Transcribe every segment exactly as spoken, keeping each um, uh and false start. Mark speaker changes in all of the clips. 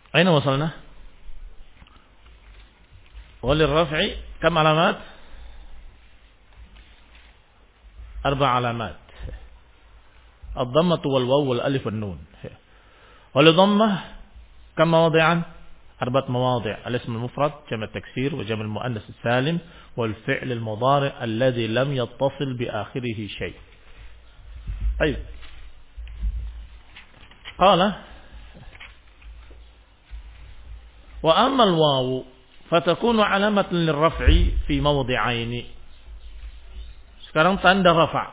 Speaker 1: أين وصلنا؟ وللرفع كم علامات؟ أربع علامات. الضمة والواو والألف والنون. وللضمة كم مواضعا؟ أربعة مواضع: الاسم المفرد، جمع التكسير، وجمع المؤنث السالم، والفعل المضارع الذي لم يتصل بآخره شيء. طيب، قال: وأما الواو فتكون علامة للرفع في موضعين. Sekarang tanda rafa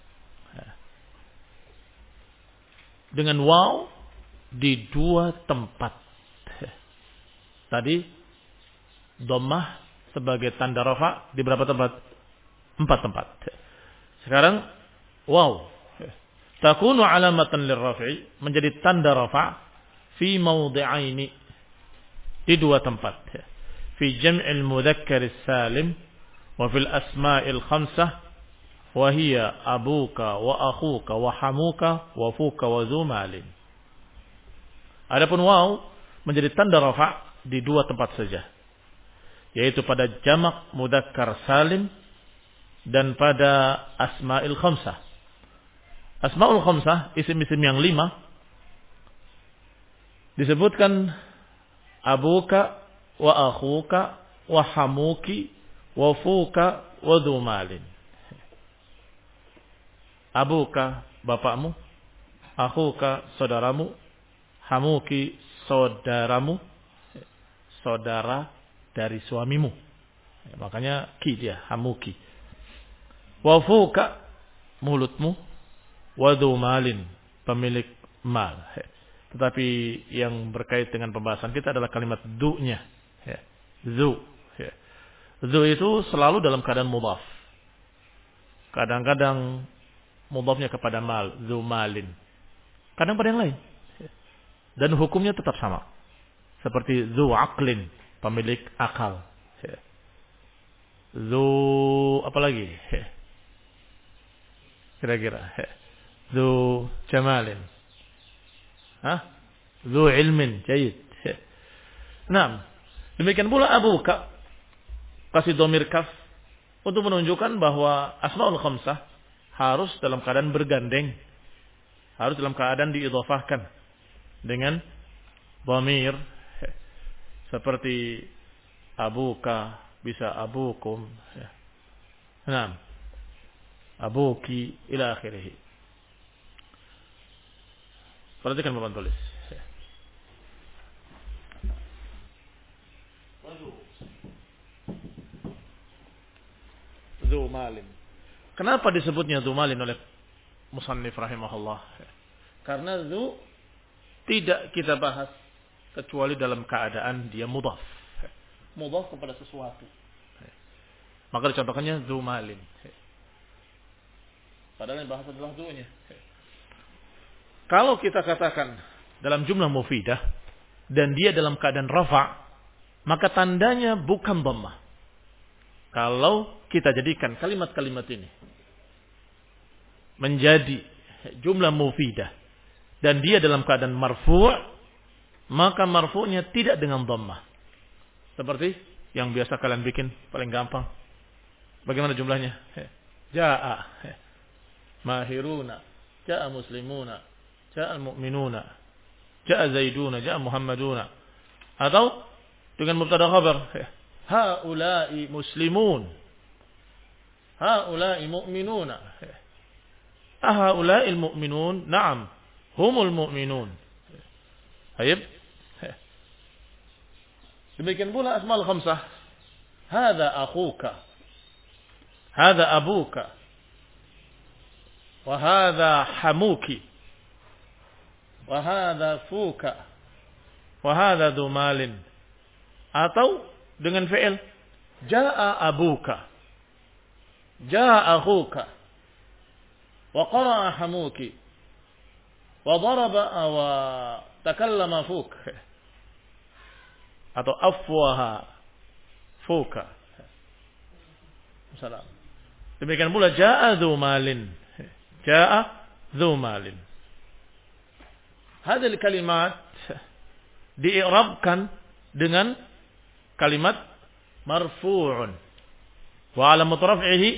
Speaker 1: dengan waw di dua tempat. Tadi dhammah sebagai tanda rafa di berapa tempat? Empat tempat. Sekarang waw takunu alamatan lirraf'i, menjadi tanda rafa fi mawdi'aini, di dua tempat. Fi jam'il mudzakkar salim wa fil asma'il khamsah wa hiya abuka wa akhuka wa hamuka wa fuka wa zumalin. Adapun waw menjadi tanda rafa di dua tempat saja, yaitu pada jamak mudzakkar salim dan pada asma'il khamsah. Asma'ul khamsah, isim-isim yang lima, disebutkan abuka wa akhuka wa hamuki wa fuka wa zumalin. Abuka bapakmu, akhuka saudaramu, hamuki saudaramu, saudara dari suamimu. Ya, makanya ki dia, hamuki. Wa fuka mulutmu, wa zumalin pemilik mal. Tetapi yang berkait dengan pembahasan kita adalah kalimat du-nya. Ya. Zu. Ya. Zu itu selalu dalam keadaan mudhaf. Kadang-kadang mudhafnya kepada mal, zu malin. Kadang pada yang lain. Ya. Dan hukumnya tetap sama. Seperti zu aqlin, pemilik akal. Ya. Zu apa lagi? Ya. Kira-kira. Ya. Zu jamalin. Hah? Zu ilmin, jayid. Nah, demikian pula abuka, kasih dhamir kaf untuk menunjukkan bahwa asmaul khamsah harus dalam keadaan bergandeng, harus dalam keadaan diidhafahkan dengan dhamir, seperti abuka bisa abukum, nah, abuki ila akhirih. Perhatikan papan tulis. Zu malin. Kenapa disebutnya zu malin oleh musannif rahimahullah? Karena zu tidak kita bahas kecuali dalam keadaan dia mudhaf. Mudhaf kepada sesuatu. Maka dicontohkannya zu malin. Padahal yang bahas adalah zu-nya. Kalau kita katakan dalam jumlah mufidah dan dia dalam keadaan rafa, maka tandanya bukan dhammah. Kalau kita jadikan kalimat-kalimat ini menjadi jumlah mufidah dan dia dalam keadaan marfu', maka marfu'nya tidak dengan dhammah. Seperti yang biasa kalian bikin paling gampang. Bagaimana jumlahnya? Jaa'a mahiruna, jaa'a muslimuna, jaa'a al-mu'minuna, jaa'a zaiduna, jaa'a muhammaduna. Atau dengan mubtada khabar, haula'i muslimun, haula'i mu'minuna. Haula'i al-mu'minun, na'am, humul mu'minun. Baik. Demikian pula asmaul khamsah. Hadza akhuka, hadza abuka, wa hadza hamuki, wa hadza fuka, wa hadza dumalin. Atau dengan fi'il jaa abuka, jaa akhuka, wa qara'a hamuki, wa daraba wa takallama fuk, atau afwaha fuka. Salam. Demikian pula jaa dzu malin, jaa dzu malin. Hadhihi kalimat di'irabkan dengan kalimat marfu'un. Wa alamat raf'ihi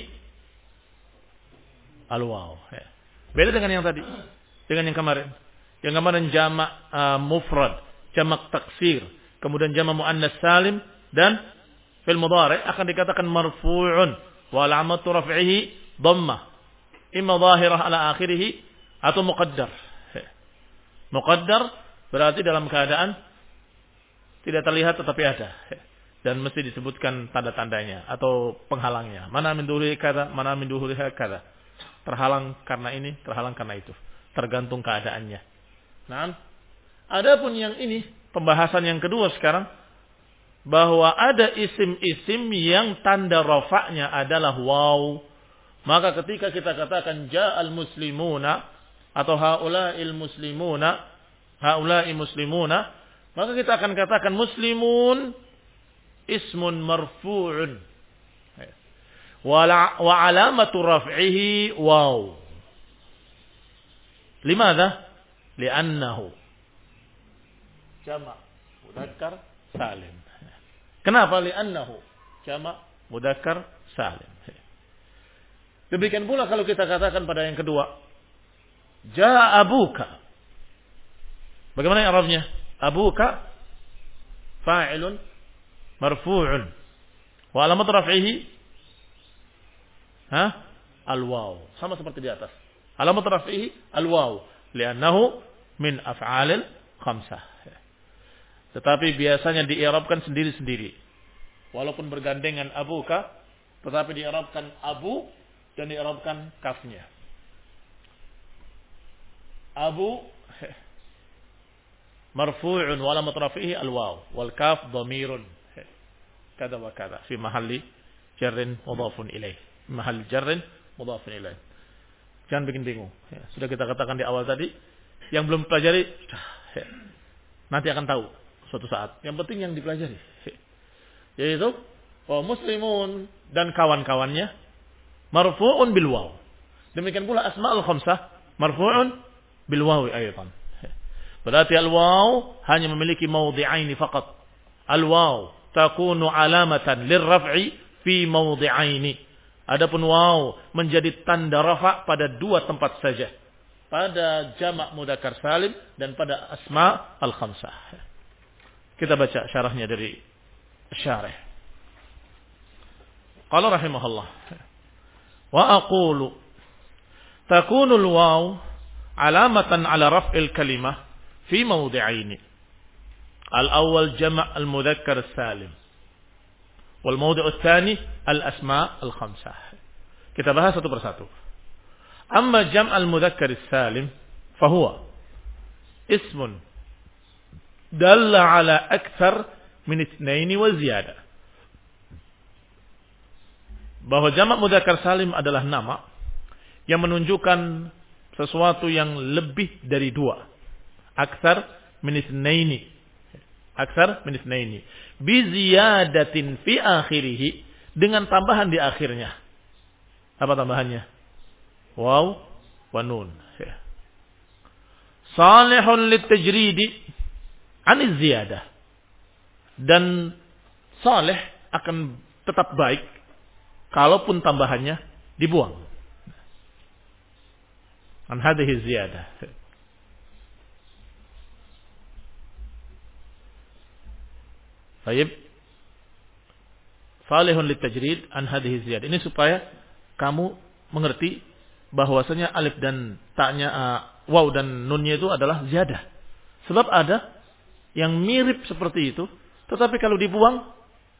Speaker 1: al-waw. Beda dengan yang tadi, dengan yang kemarin. Yang kemarin jamak uh, mufrad, jamak taksir, kemudian jamak muannas salim, dan fil mudhari' akan dikatakan marfu'un wa alamat raf'ihi dhammah, imma zahirah ala akhirih atau muqaddar. Muqaddar berarti dalam keadaan tidak terlihat tetapi ada, dan mesti disebutkan tanda-tandanya atau penghalangnya. Mana min duhuri kada, mana min duhuri kada. Terhalang karena ini, terhalang karena itu. Tergantung keadaannya. Nah, adapun yang ini pembahasan yang kedua sekarang, bahwa ada isim-isim yang tanda rafa'nya adalah waw. Maka ketika kita katakan ja'al muslimuna atau haula'il muslimuna, haula'i muslimuna, maka kita akan katakan muslimun ismun marfu'un wa alamatu raf'ihi waw. Limadha? Li'annahu jama' mudzakkar salim. Kenapa li'annahu jama' mudzakkar salim? Demikian pula kalau kita katakan pada yang kedua, ja'a abuka. Bagaimana i'rabnya? Abuka fa'ilun marfu'un wa alamat raf'ihi ha al-waw. Sama seperti di atas. Alamat raf'ihi al-waw li'annahu min af'alil khamsah. Tetapi biasanya di'irabkan sendiri-sendiri. Walaupun bergandengan abuka, tetapi di'irabkan abu dan di'irabkan kafnya. Abu marfu'un wa alamat raf'ihi al-waw wal kaf dhamirun kada wa kada fi mahalli jarrin mudhafun ilaih. Mahal jarrin mudhafun ilaih. Jangan bikin bingung. Ya, sudah kita katakan di awal tadi, yang belum pelajari ya, nanti akan tahu suatu saat. Yang penting yang dipelajari. Ya, yaitu oh, muslimun dan kawan-kawannya marfu'un bil waw. Demikian pula asma'ul khamsah marfu'un bil waw aidan. Berarti al-waw hanya memiliki mawdi'aini faqat. Al-waw takunu alamatan lirraf'i fi mawdi'aini. Adapun waw menjadi tanda rafa pada dua tempat saja. Pada jamak mudzakkar salim dan pada asma al-khamsah. Kita baca syarahnya dari syarih. Qala rahimahullah. Wa aqulu takunu al-waw alamatan ala raf'il kalimah fi mawdi'aini. Al-awwal jamak al-mudzakkar salim. والموضع الثاني الأسماء الخمسة. Kita bahas satu persatu. أما جمع المذكر السالم فهو اسم دل على أكثر من اثنين وزيادة. Bahwa jamak mudzakkar salim adalah nama yang menunjukkan sesuatu yang lebih dari dua. Aktsar min itsnaini. Aktsar min itsnaini. Bi ziyadatin fi akhirih, dengan tambahan di akhirnya. Apa tambahannya? Waw wa nun. Salihun litajridi an ziyadah. Dan salih akan tetap baik kalaupun tambahannya dibuang. An hadhihi ziyadah. Baik. Salihun litajrid an hadhihi ziyadah. Ini supaya kamu mengerti bahwasanya alif dan ta'nya uh, waw dan nunnya itu adalah ziyadah. Sebab ada yang mirip seperti itu, tetapi kalau dibuang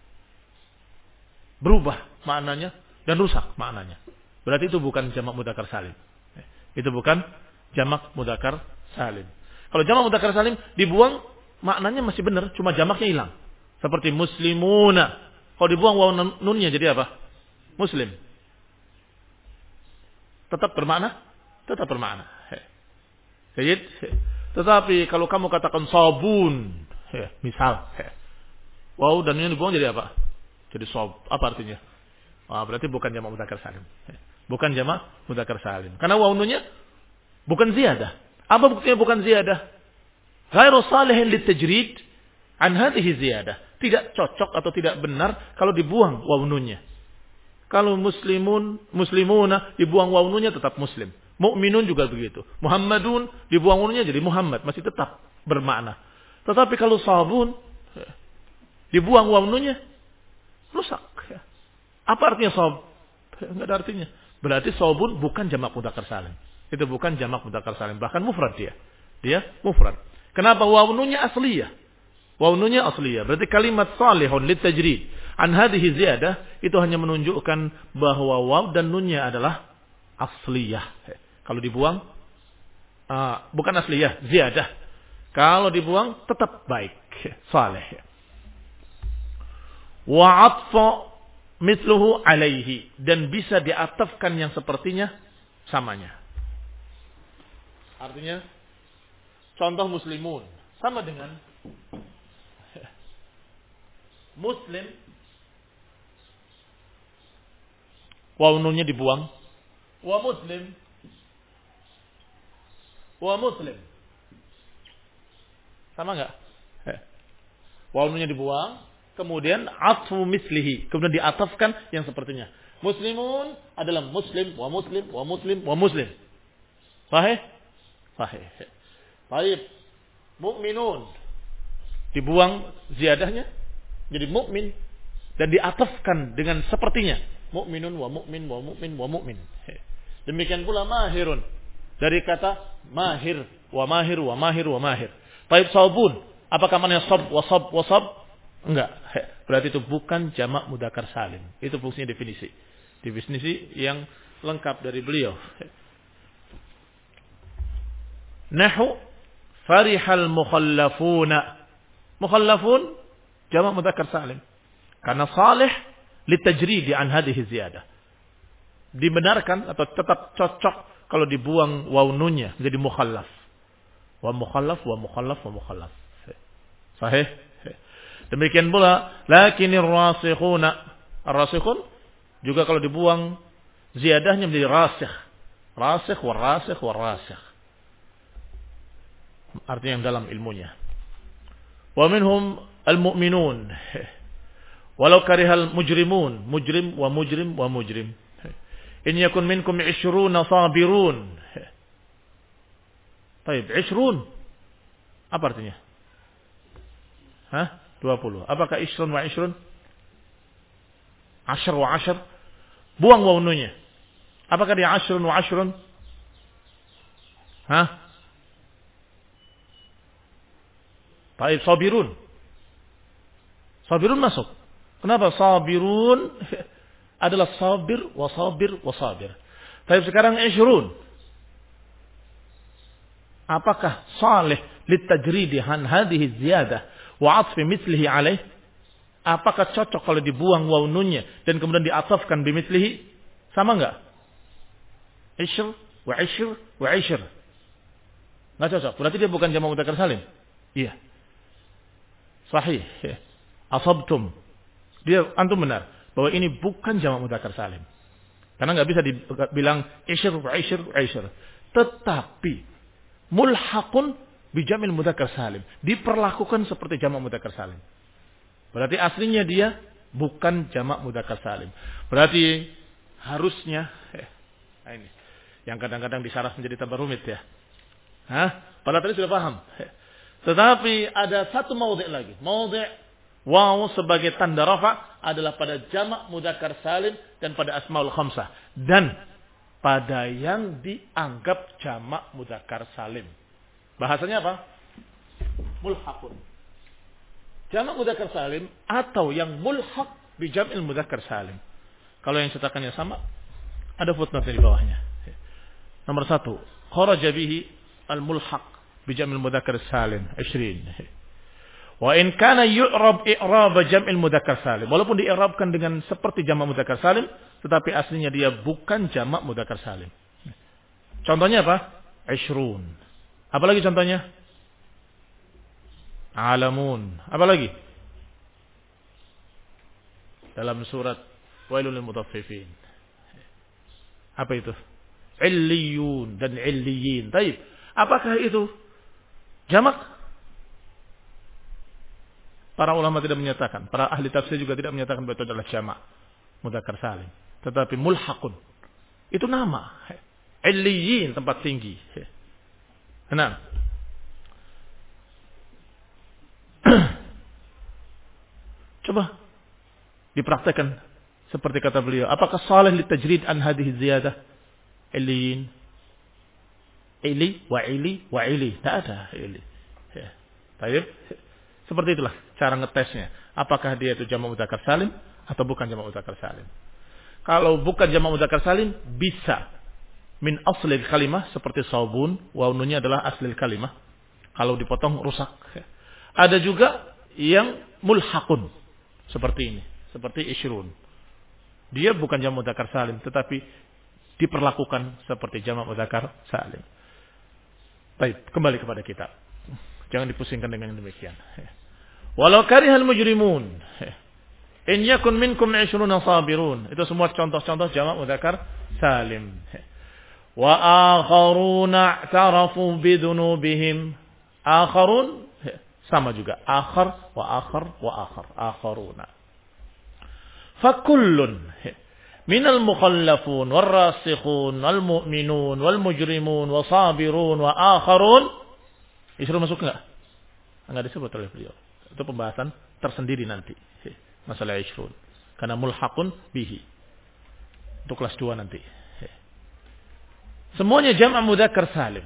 Speaker 1: berubah maknanya dan rusak maknanya. Berarti itu bukan jamak mudzakkar salim. Itu bukan jamak mudzakkar salim. Kalau jamak mudzakkar salim dibuang maknanya masih benar, cuma jamaknya hilang. Seperti muslimuna. Kalau dibuang waw nunnya jadi apa? Muslim. Tetap bermakna? Tetap bermakna. Jadi, tetapi kalau kamu katakan sabun, misal, waw dan nunnya dibuang jadi apa? Jadi sob. Apa artinya? Wah, berarti bukan jamak mudzakkar salim. Bukan jamak mudzakkar salim. Karena waw nunnya bukan ziyadah. Apa buktinya bukan ziyadah? Ghairu salihin litajrid an hadhihi ziyadah. Tidak cocok atau tidak benar kalau dibuang waw nunnya. Kalau muslimun, muslimuna dibuang waw nunnya tetap muslim. Mukminun juga begitu. Muhammadun dibuang waw nunnya jadi Muhammad, masih tetap bermakna. Tetapi kalau sabun dibuang waw nunnya rusak. Apa artinya sab? Enggak ada artinya. Berarti sabun bukan jamak mudzakkar salim. Itu bukan jamak mudzakkar salim, bahkan mufrad dia. Dia mufrad. Kenapa waw nunnya asliyah? Waw nunnya asliyah. Berarti kalimat salihun litajrid an hadhihi ziyadah itu hanya menunjukkan bahwa waw dan nunnya adalah asliyah. Kalau dibuang uh, bukan asliyah, ziyadah. Kalau dibuang tetap baik, saleh. Wa atfa mithluhu alaihi, dan bisa diatafkan yang sepertinya samanya. Artinya contoh muslimun sama dengan muslim, waw nunnya dibuang, wa muslim, wa muslim, sama enggak? Waw nunnya dibuang, kemudian atfu mislihi, kemudian diatafkan yang sepertinya. Muslimun adalah muslim, wa muslim, wa muslim, wa muslim. Sahih? Sahih. Baik. Mukminun dibuang ziyadahnya jadi mukmin dan diatafkan dengan sepertinya. Mukminun wa mukmin wa mukmin wa mukmin. Demikian pula mahirun dari kata mahir wa mahir wa mahir wa mahir. Baik, sabun, apakah maknanya sab wa sab wa sab? Enggak. Berarti itu bukan jamak mudzakkar salim. Itu fungsinya definisi. Definisi yang lengkap dari beliau. Nahu farihal mukhallafuna. Mukhallafun jamak mudzakkar salim. Karena salih litajridi an hadhihi ziyadah. Dibenarkan atau tetap cocok kalau dibuang waw nunnya jadi mukhallaf. Wa mukhallaf wa mukhallaf wa mukhallaf. Sahih? Demikian pula lakinir rasikhuna. Ar-rasikhun juga kalau dibuang ziyadahnya menjadi rasikh. Rasikh wa rasikh wa rasikh. Artinya yang dalam ilmunya. Wa minhum al-mu'minun. Walau karihal mujrimun. Mujrim wa mujrim wa mujrim. In yakun minkum ishruna sabirun. Baik, ishrun. Apa artinya? Hah? dua puluh. Apakah ishrun wa ishrun? Ashar wa ashar? Buang waw nunnya. Apakah dia ashrun wa ashrun? Hah? Baik, sabirun. Sabirun masuk. Kenapa? Sabirun adalah sabir wa sabir wa sabir. Tapi sekarang ishrun. Apakah salih litajridi han hadhihi ziyadah wa atfi mithlihi alaih? Apakah cocok kalau dibuang waw nunnya dan kemudian diatafkan bimithlihi? Sama enggak? Ishr wa ishr wa ishr. Enggak cocok. Berarti dia bukan jamak mudzakkar salim. Iya. Sahih. Asabtum. Dia antum benar bahwa ini bukan jamak mudzakkar salim. Karena enggak bisa dibilang ishr wa ishr wa ishr. Tetapi mulhaqun bi jamil mudzakkar salim. Diperlakukan seperti jamak mudzakkar salim. Berarti aslinya dia bukan jamak mudzakkar salim. Berarti harusnya eh, nah ini yang kadang-kadang disyarah menjadi tambah rumit ya. Hah? Padahal tadi sudah paham. Tetapi ada satu maudhi' lagi. Maudhi' waw sebagai tanda rafa adalah pada jamak mudzakkar salim dan pada asmaul khamsah dan pada yang dianggap jamak mudzakkar salim. Bahasanya apa? Mulhaqun. Jamak mudzakkar salim atau yang mulhaq bi jam'il mudzakkar salim. Kalau yang cetakannya sama, ada footnote di bawahnya. Nomor satu, kharaja bihi al-mulhaq bi jam'il mudzakkar salim ishirin. Wa in kana yu'rab i'rab jam'il mudzakkar salim. Walaupun di'irabkan dengan seperti jamak mudzakkar salim, tetapi aslinya dia bukan jamak mudzakkar salim. Contohnya apa? Ishrun. Apalagi contohnya? Alamun. Apalagi? Dalam surat Wailul lil mutaffifin. Apa itu? Illiyun dan illiyin. Baik. Apakah itu jamak? Para ulama tidak menyatakan, para ahli tafsir juga tidak menyatakan bahwa itu adalah jamak mudzakkar salim, tetapi mulhaqun. Itu nama. Illiyin, tempat tinggi. Nah. Coba dipraktekkan seperti kata beliau. Apakah salih litajrid an hadhihi ziyadah? Illiyin. Ili wa ili wa ili. Tidak ada ili. Ya. Baik. Seperti itulah cara ngetesnya. Apakah dia itu jamak mudzakkar salim atau bukan jamak mudzakkar salim? Kalau bukan jamak mudzakkar salim, bisa min aslil kalimah seperti saubun, waw nunnya adalah aslil kalimah. Kalau dipotong rusak. Ada juga yang mulhaqun seperti ini, seperti isyrun. Dia bukan jamak mudzakkar salim, tetapi diperlakukan seperti jamak mudzakkar salim. Baik, kembali kepada kitab. Jangan dipusingkan dengan demikian. Walau karihal mujrimun, in yakun minkum ishruna sabirun. Itu semua contoh-contoh jamak mudzakkar salim. Wa akharuna i'tarafu bidunubihim. Akharun sama juga. Akhar wa akhar wa akhar. Akharuna. Fakullun minal mukhallafun wal rasikhun wal mu'minun wal mujrimun wa sabirun wa akharun. Isru masuk enggak? Enggak disebut oleh beliau. Itu pembahasan tersendiri nanti. Masalah isrun. Karena mulhaqun bihi. Untuk kelas dua nanti. Semuanya jamak mudzakkar salim.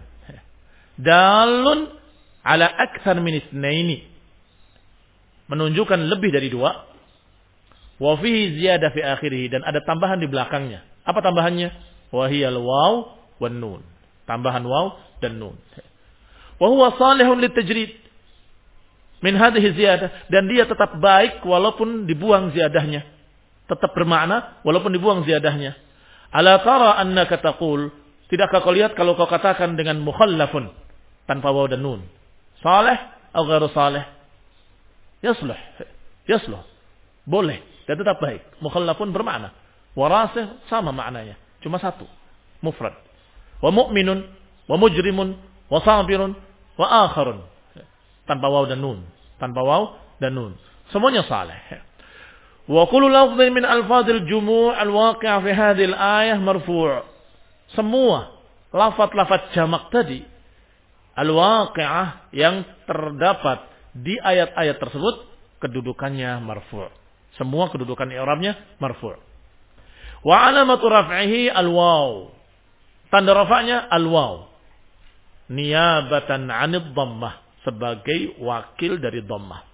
Speaker 1: Dalun ala akthar min itsnaini. Menunjukkan lebih dari dua. Wa fihi ziyadah fi akhirih, dan ada tambahan di belakangnya. Apa tambahannya? Wa hiyal waw wan nun. Tambahan waw dan nun. Wa huwa salihun litajrid min hadhihi ziyadah, dan dia tetap baik walaupun dibuang ziyadahnya. Tetap bermakna walaupun dibuang ziyadahnya. Ala tara annaka taqul, tidakkah kau lihat kalau kau katakan dengan mukhallafun tanpa waw dan nun, salih atau ghairu salih? Yasluh. Yasluh. Boleh dan tetap baik. Mukhallafun bermakna. Warasih sama maknanya, cuma satu. Mufrad. Wa mu'minun wa mujrimun wa sabirun wa akharun. Tanpa waw dan nun. Tanpa waw dan nun. Semuanya salih. Wa kullu lafdhin min alfadhil jumu' al-waqi'ah fi hadhihi al-ayah marfu'. Semua lafaz-lafaz jamak tadi al-waqi'ah yang terdapat di ayat-ayat tersebut kedudukannya marfu'. Semua kedudukan i'rabnya marfu'. Wa alamatu raf'ihi al-waw. Tanda rafa'nya al-waw. Niyabatan 'anid dhammah, sebagai wakil dari dhammah.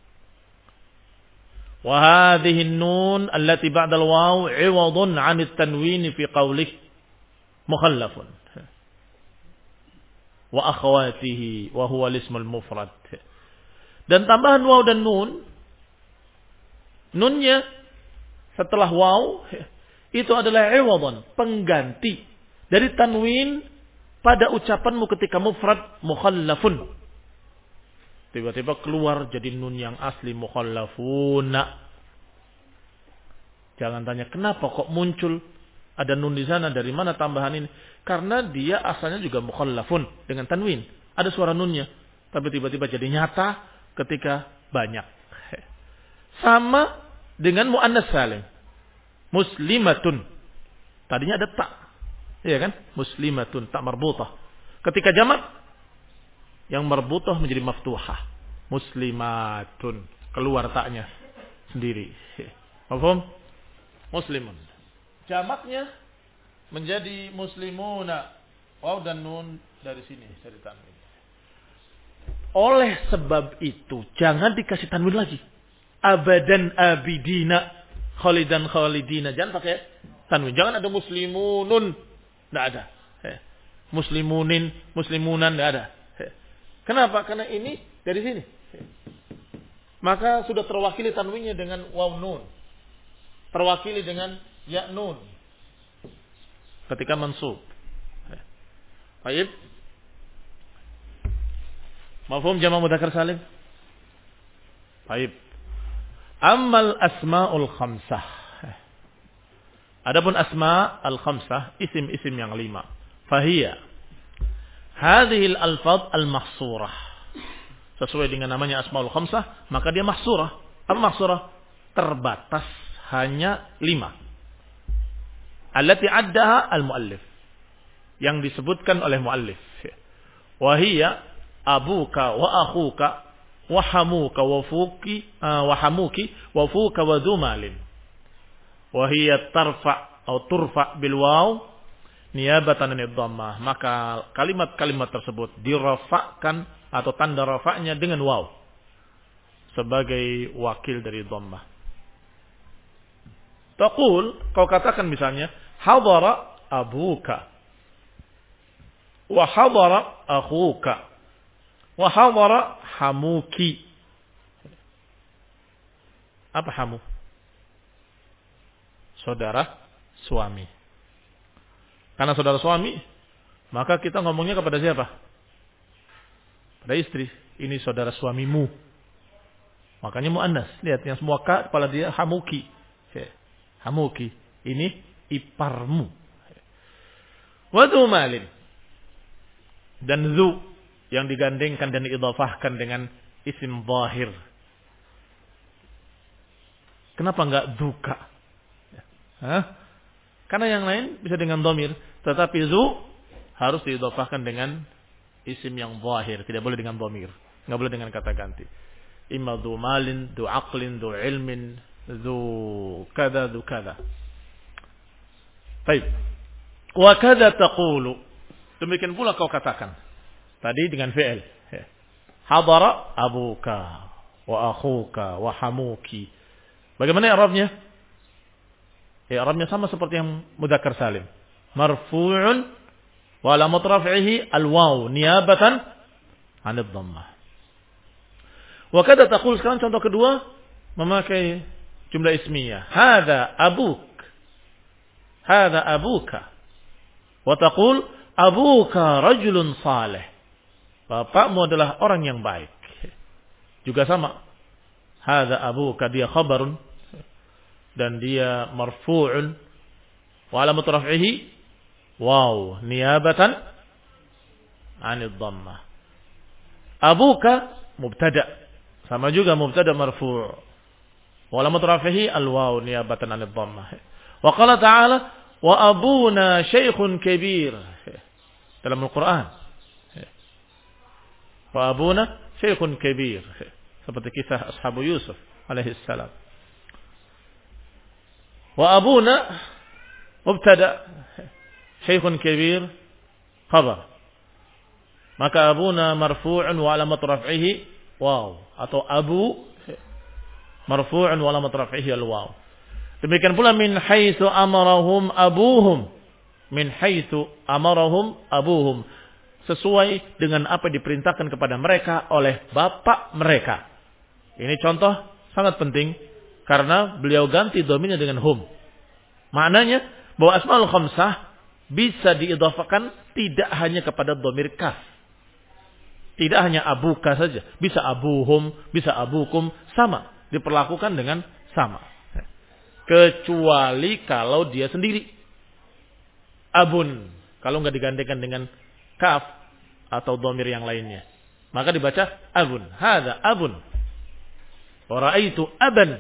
Speaker 1: Wa hadhihi an-nun allati ba'da al-waw 'iwadun 'anit tanwin fi qawlih mukhallafun wa akhawatihi wa huwa al-ismul mufrad. Dan tambahan waw dan nun, nunnya setelah waw itu adalah 'iwadun, pengganti dari tanwin pada ucapanmu ketika mufrad mukhallafun. Tiba-tiba keluar jadi nun yang asli mukhallafuna. Jangan tanya kenapa kok muncul ada nun di sana, dari mana tambahan ini? Karena dia asalnya juga mukhallafun dengan tanwin. Ada suara nunnya, tapi tiba-tiba jadi nyata ketika banyak. Sama dengan muannas salim. Muslimatun. Tadinya ada tak. Iya kan? Muslimatun, tak marbutah. Ketika jamak yang marbutah menjadi maftuhah. Muslimatun. Keluar taknya sendiri. Paham? Muslimun. Jamaknya menjadi muslimuna. Waw dan nun dari sini, dari tanwin. Oleh sebab itu, jangan dikasih tanwin lagi. Abadan abidina. Khalidan khalidina. Jangan pakai tanwin. Jangan ada muslimunun. Tidak ada. Muslimunin, muslimunan, tidak ada. Kenapa? Karena ini dari sini. Maka sudah terwakili tanwinnya dengan waw nun. Terwakili dengan ya nun. Ketika mansub. Baik. Mafhum jamak mudzakkar salim? Baik. Ammal asmaul khamsah. Adapun asma al-khamsah, isim-isim yang lima. Fahiyya hadhil alfaz al-mahsurah. sesuai dengan namanya Asmaul Khamsah, maka dia mahsurah. Apa mahsurah? Terbatas hanya lima. Allati addaha al-muallif. Yang disebutkan oleh muallif. Wahiyya abuka wa akhuka wa hamuka wa fuki uh, wa hamuki wa fuka wa dumalin. Wahiyya tarfa atau turfa bil waw niyabatan anid dhammah. Maka kalimat-kalimat tersebut dirafa'kan atau tanda rafa'nya dengan waw sebagai wakil dari dhammah. Taqul, kau katakan misalnya hadara abuka wa hadara akhuka wa hadara hamuki. Apa hamu? Saudara suami. Karena saudara suami, maka kita ngomongnya kepada siapa? Pada istri. Ini saudara suamimu. Makanya muannas. Lihat yang semua ka kepala dia hamuki. Hamuki. Ini iparmu. Wa dzu malin. Dan zu yang digandengkan dan diidhafahkan dengan isim zahir. Kenapa enggak duka? Hah? Karena yang lain bisa dengan dhamir, tetapi zu harus diidhafahkan dengan isim yang zahir, tidak boleh dengan dhamir, enggak boleh dengan kata ganti. Imma dzu malin, dzu aqlin, dzu ilmin, dzu kada, dzu kada. Baik. Wa kada taqulu. Demikian pula kau katakan. Tadi dengan fi'il. Hadara abuka wa akhuka wa hamuki. Bagaimana i'rabnya? I'rabnya sama seperti yang mudzakkar salim. Marfu'un wa alamat raf'ihi al-waw niyabatan 'an ad-dhammah. Wa kada taqul, sekarang contoh kedua memakai jumlah ismiyah. Hadza abuk. Hadza abuka. Wa taqul abuka rajulun salih. Bapakmu adalah orang yang baik. Juga sama. Hadza abuka, dia khabarun dan dia marfu'un wa alamat raf'ihi waw niyabatan 'anil dhammah. Abuka mubtada, sama juga mubtada marfu' wa alamat raf'ihi al-waw niyabatan 'anil dhammah. Wa qala ta'ala wa abuna syaikhun kabir. Dalam Al-Quran. Wa abuna syaikhun kabir. Seperti kisah Ashabu Yusuf alaihi salam. Wa abuna mubtada, syaikhun kabir khabar. Maka abuna marfu'un wa alamat raf'ihi waw, atau abu marfu'un wa alamat raf'ihi al-waw. Demikian pula min haitsu amarahum abuhum. Min haitsu amarahum abuhum. Sesuai dengan apa yang diperintahkan kepada mereka oleh bapak mereka. Ini contoh sangat penting karena beliau ganti dhamirnya dengan hum. Maknanya bahwa Asmaul Khamsah bisa diidhafakan tidak hanya kepada dhamir kaf. Tidak hanya abuka saja, bisa abuhum, bisa abukum, sama, diperlakukan dengan sama. Kecuali kalau dia sendiri. Abun, kalau enggak digandengkan dengan kaf atau dhamir yang lainnya, maka dibaca abun. Hadza abun. Wa ra'aitu aban.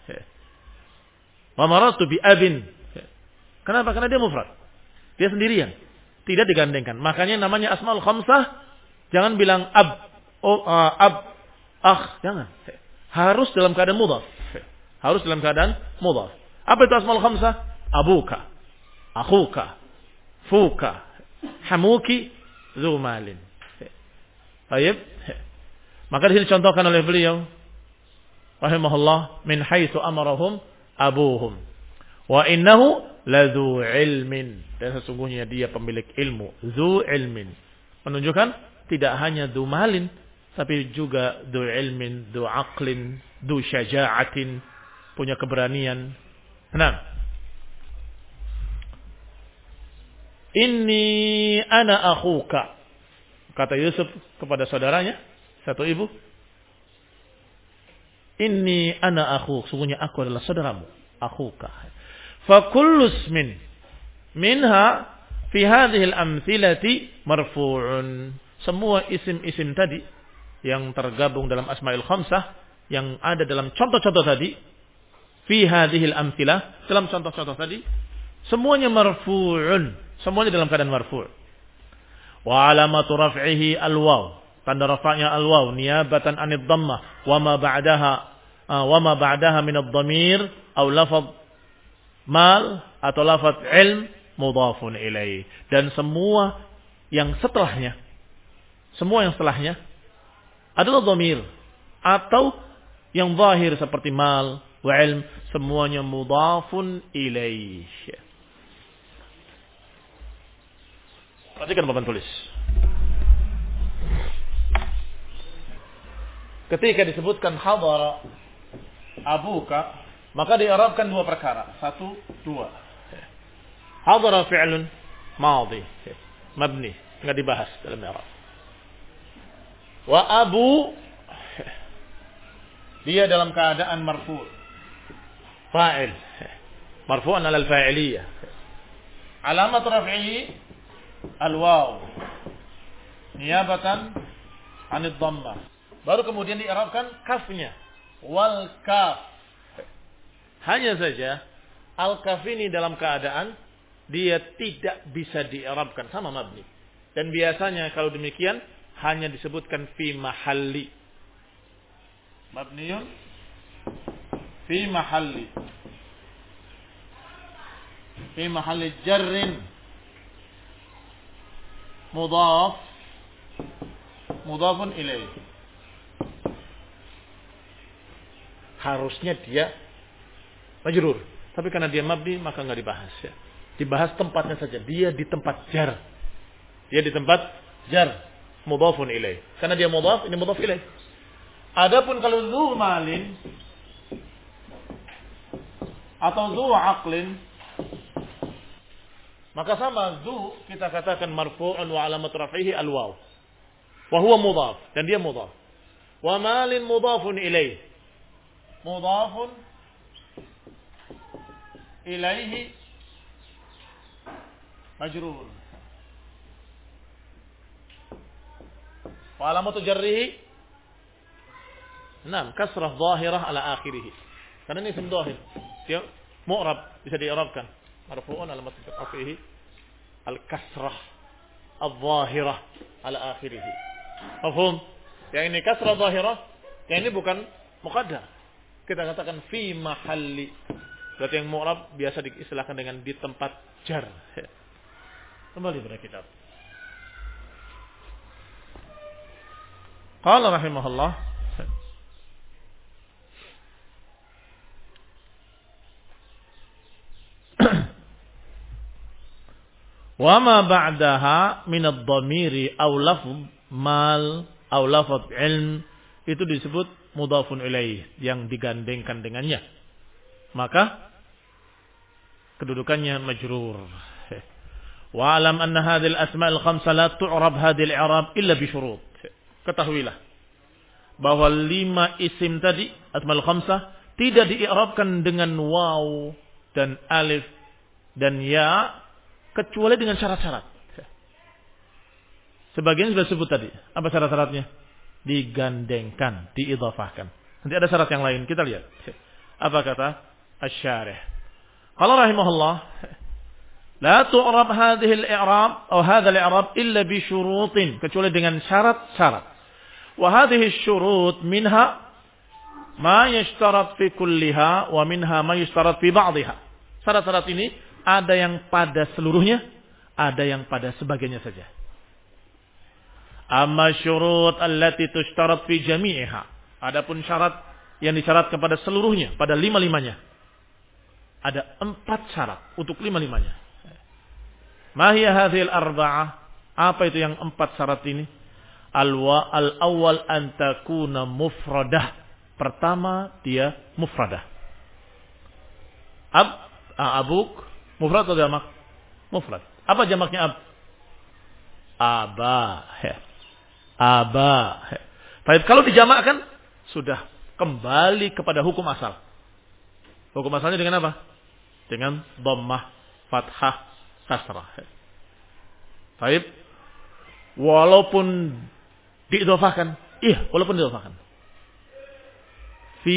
Speaker 1: Wa marartu bi abin. Kenapa? Karena dia mufrad. Dia sendirian. Tidak digandengkan. Makanya namanya Asmaul Khamsah. Jangan bilang ab, oh, uh, ab, akh. Jangan. Harus dalam keadaan mudhaf. Harus dalam keadaan mudhaf. Apa itu Asmaul Khamsah? Abuka, akhuka, fuka, hamuki, dzu malin. Baik. Maka di sini contohkan oleh beliau rahimahullah, min haitsu amarahum abuhum wa innahu ladzu ilmin, dan sesungguhnya dia pemilik ilmu, dzu ilmin, menunjukkan tidak hanya dzu malin tapi juga dzu ilmin, dzu aqlin, dzu syaja'atin, punya keberanian. Nah, inni ana akhuka, kata Yusuf kepada saudaranya, satu ibu. Inni ana akhuk, sungguhnya aku adalah saudaramu, akhuka. Fa kullu ismin minha fi hadhihi al-amthilati marfu'un. Semua isim-isim tadi yang tergabung dalam Asmaul Khamsah yang ada dalam contoh-contoh tadi, fi hadhil amtsilah, dalam contoh-contoh tadi semuanya marfu'un, semuanya dalam keadaan marfu'. Wa alamatu raf'ihi al-waw, tanda rafa'nya al-waw niyabatan 'anid dhammah wa ma ba'daha wa ma ba'daha min ad-dhamir aw lafadh mal atau lafadh ilm mudhafun ilaih, dan semua yang setelahnya, semua yang setelahnya adalah dhamir atau yang zahir seperti mal wa ilm, semuanya mudhafun ilaih. Perhatikan papan tulis. Ketika disebutkan hadara abuka, maka diarabkan dua perkara. Satu, dua. Hadara fi'lun madhi, mabni, enggak dibahas dalam i'rab. Wa abu, dia dalam keadaan marfu', fa'il, marfu'an 'ala al-fa'iliyah. Alamat raf'ihi al-waw niyabatan 'anid dhammah. Baru kemudian di'rabkan kafnya, wal kaf. Hanya saja al-kaf ini dalam keadaan dia tidak bisa di'rabkan sama mabni. Dan biasanya kalau demikian hanya disebutkan fi mahalli. Mabniyun fi mahalli. Fi mahalli jarrin mudhaf mudhafun ilaih. Harusnya dia majrur, tapi karena dia mabni maka enggak dibahas ya. Dibahas tempatnya saja. Dia di tempat jar. Dia di tempat jar, mudhafun ilaih. Karena dia mudhaf, ini mudhaf ilaih. Adapun kalau zu malin atau zu aqlin, maka sama zu kita katakan marfu'un wa alamat raf'ihi al-waw. Wa huwa mudhaf, dan dia mudhaf. Wa malin mudhafun ilaih. Mudhafun ilaihi majrur. Wa alamatu jarrihi enam kasrah zahirah ala akhirih. Karena ini isim zahir. Dia mu'rab, bisa di'rabkan. Marfu'un alamat raf'ihi al-kasrah al-zahirah ala akhirih. Mafhum? Yang ini kasrah zahirah, yang ini bukan muqaddar. Kita katakan fi mahalli. Berarti yang mu'rab biasa diistilahkan dengan di tempat jar. Kembali pada kitab. Qala rahimahullah, wa ma ba'daha min ad-dhamiri aw lafz mal aw lafz ilm, itu disebut mudhafun ilaih, yang digandengkan dengannya, maka kedudukannya majrur. Wa alam anna hadhil asma'il khamsa la tu'rab hadhil i'rab illa bi syurut. Ketahuilah bahwa lima isim tadi asma'ul khamsah tidak di'rabkan dengan waw dan alif dan ya kecuali dengan syarat-syarat. Sebagian sudah sebut tadi. Apa syarat-syaratnya? Digandengkan, diidhafahkan. Nanti ada syarat yang lain, kita lihat. Apa kata asy-syarih? Qala rahimahullah, la tu'rab hadhihi al-i'rab atau hadha al-i'rab illa bi syurutin, kecuali dengan syarat-syarat. Wa hadhihi asy-syurut minha ma yashtarat fi kulliha wa minha ma yashtarat fi ba'dihha. Syarat-syarat ini ada yang pada seluruhnya, ada yang pada sebagiannya saja. Amma syurut allati tushtarat fi jami'iha. Adapun syarat yang disyaratkan pada seluruhnya, pada lima-limanya. Ada empat syarat untuk lima-limanya. Ma hiya hadhil arba'ah? Apa itu yang empat syarat ini? Al-wa al-awwal an takuna mufradah. Pertama, dia mufradah. Ab, abuk, mufrad atau jamak? Mufrad. Apa jamaknya ab? Aba. Aba. Baik, kalau dijamakkan sudah kembali kepada hukum asal. Hukum asalnya dengan apa? Dengan dhammah, fathah, kasrah. Baik. Walaupun diidhafahkan Iya, walaupun diidhafahkan. Fi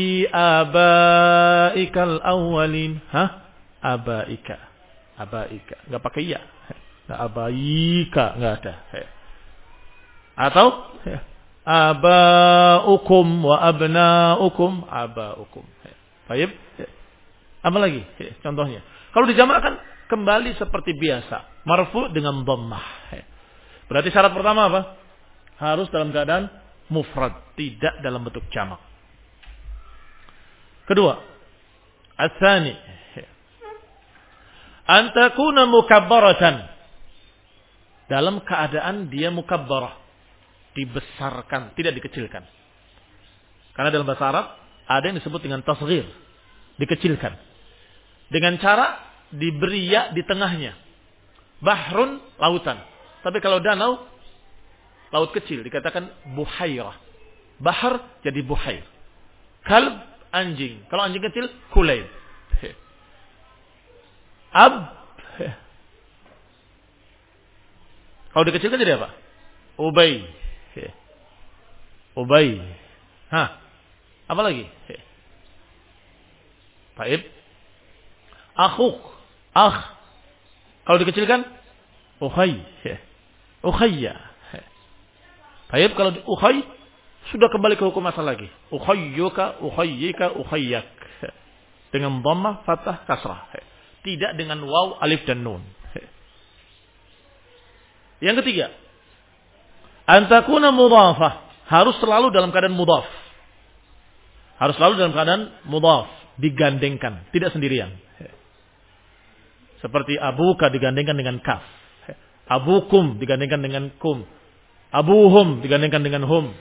Speaker 1: abaikal awwalin. Hah? Abaika. Abaika. Enggak pakai ya. Enggak abaika, enggak ada. Atau abaukum wa abnaukum, abaukum. Baik. Apa lagi? Contohnya. Kalau dijamakkan kembali seperti biasa, marfu dengan dhammah. Berarti syarat pertama apa? Harus dalam keadaan mufrad, tidak dalam bentuk jamak. Kedua, ats-tsani an takuna mukabbaratan, dalam keadaan dia mukabbarah, dibesarkan, tidak dikecilkan. Karena dalam bahasa Arab ada yang disebut dengan tasghir, dikecilkan. Dengan cara diberi ya di tengahnya. Bahrun, lautan. Tapi kalau danau, laut kecil, dikatakan buhairah. Bahar jadi buhair. Kalb, anjing. Kalau anjing kecil, kulaib. Ab. Kalau dikecilkan jadi apa? Ubay. Ubay. Hah? Apa lagi? Baik. Akhuk. Akh. Kalau dikecilkan, ukhay. Ukhayya. Baik, kalau ukhay sudah kembali ke hukum asal lagi. Ukhayyuka, ukhayyika, ukhayyak. Dengan dhammah, fathah, kasrah. Tidak dengan waw, alif dan nun. Yang ketiga, antakuna mudhafah, harus selalu dalam keadaan mudhaf. Harus selalu dalam keadaan mudhaf, digandengkan, tidak sendirian. Seperti abuka digandengkan dengan kaf. Abukum digandengkan dengan kum. Abuhum digandengkan dengan hum.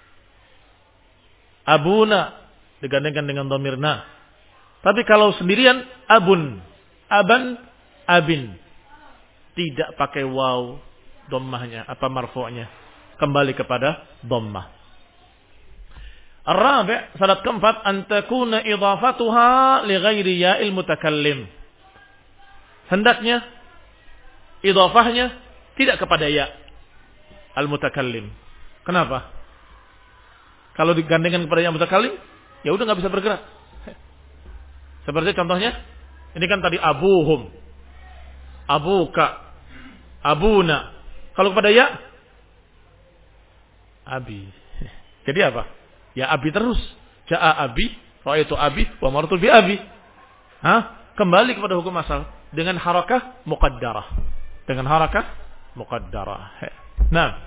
Speaker 1: Abuna digandengkan dengan dhamirna. Tapi kalau sendirian, abun, aban, abin. Tidak pakai waw, dhammahnya, apa marfu'nya. Kembali kepada dhammah. Ar-rabi', syarat keempat, an takuna idhafatuha li ghairi ya'il mutakallim. Hendaknya idhafahnya tidak kepada ya al-mutakallim. Kenapa? Kalau digandengkan kepada ya mutakallim, ya udah enggak bisa bergerak. Seperti contohnya, ini kan tadi abuhum, abuka, abuna. Kalau kepada ya, abi. Jadi apa? Ya abi terus. Ja'a abi, ra'aitu abi, wa marartu bi abi. Hah? Kembali kepada hukum asal dengan harakah muqaddarah. Dengan harakah muqaddarah. Nah,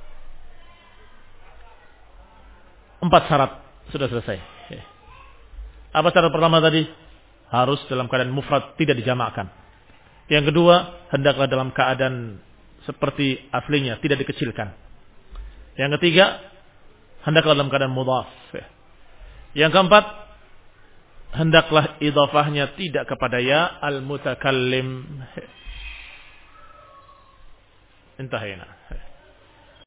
Speaker 1: empat syarat sudah selesai. Apa syarat pertama tadi? Harus dalam keadaan mufrad, tidak dijamakkan. Yang kedua, hendaklah dalam keadaan seperti aslinya, tidak dikecilkan. Yang ketiga, hendaklah dalam keadaan mudhaf. Yang keempat, hendaklah idhafahnya tidak kepada ya al-mutakallim. Intahayna.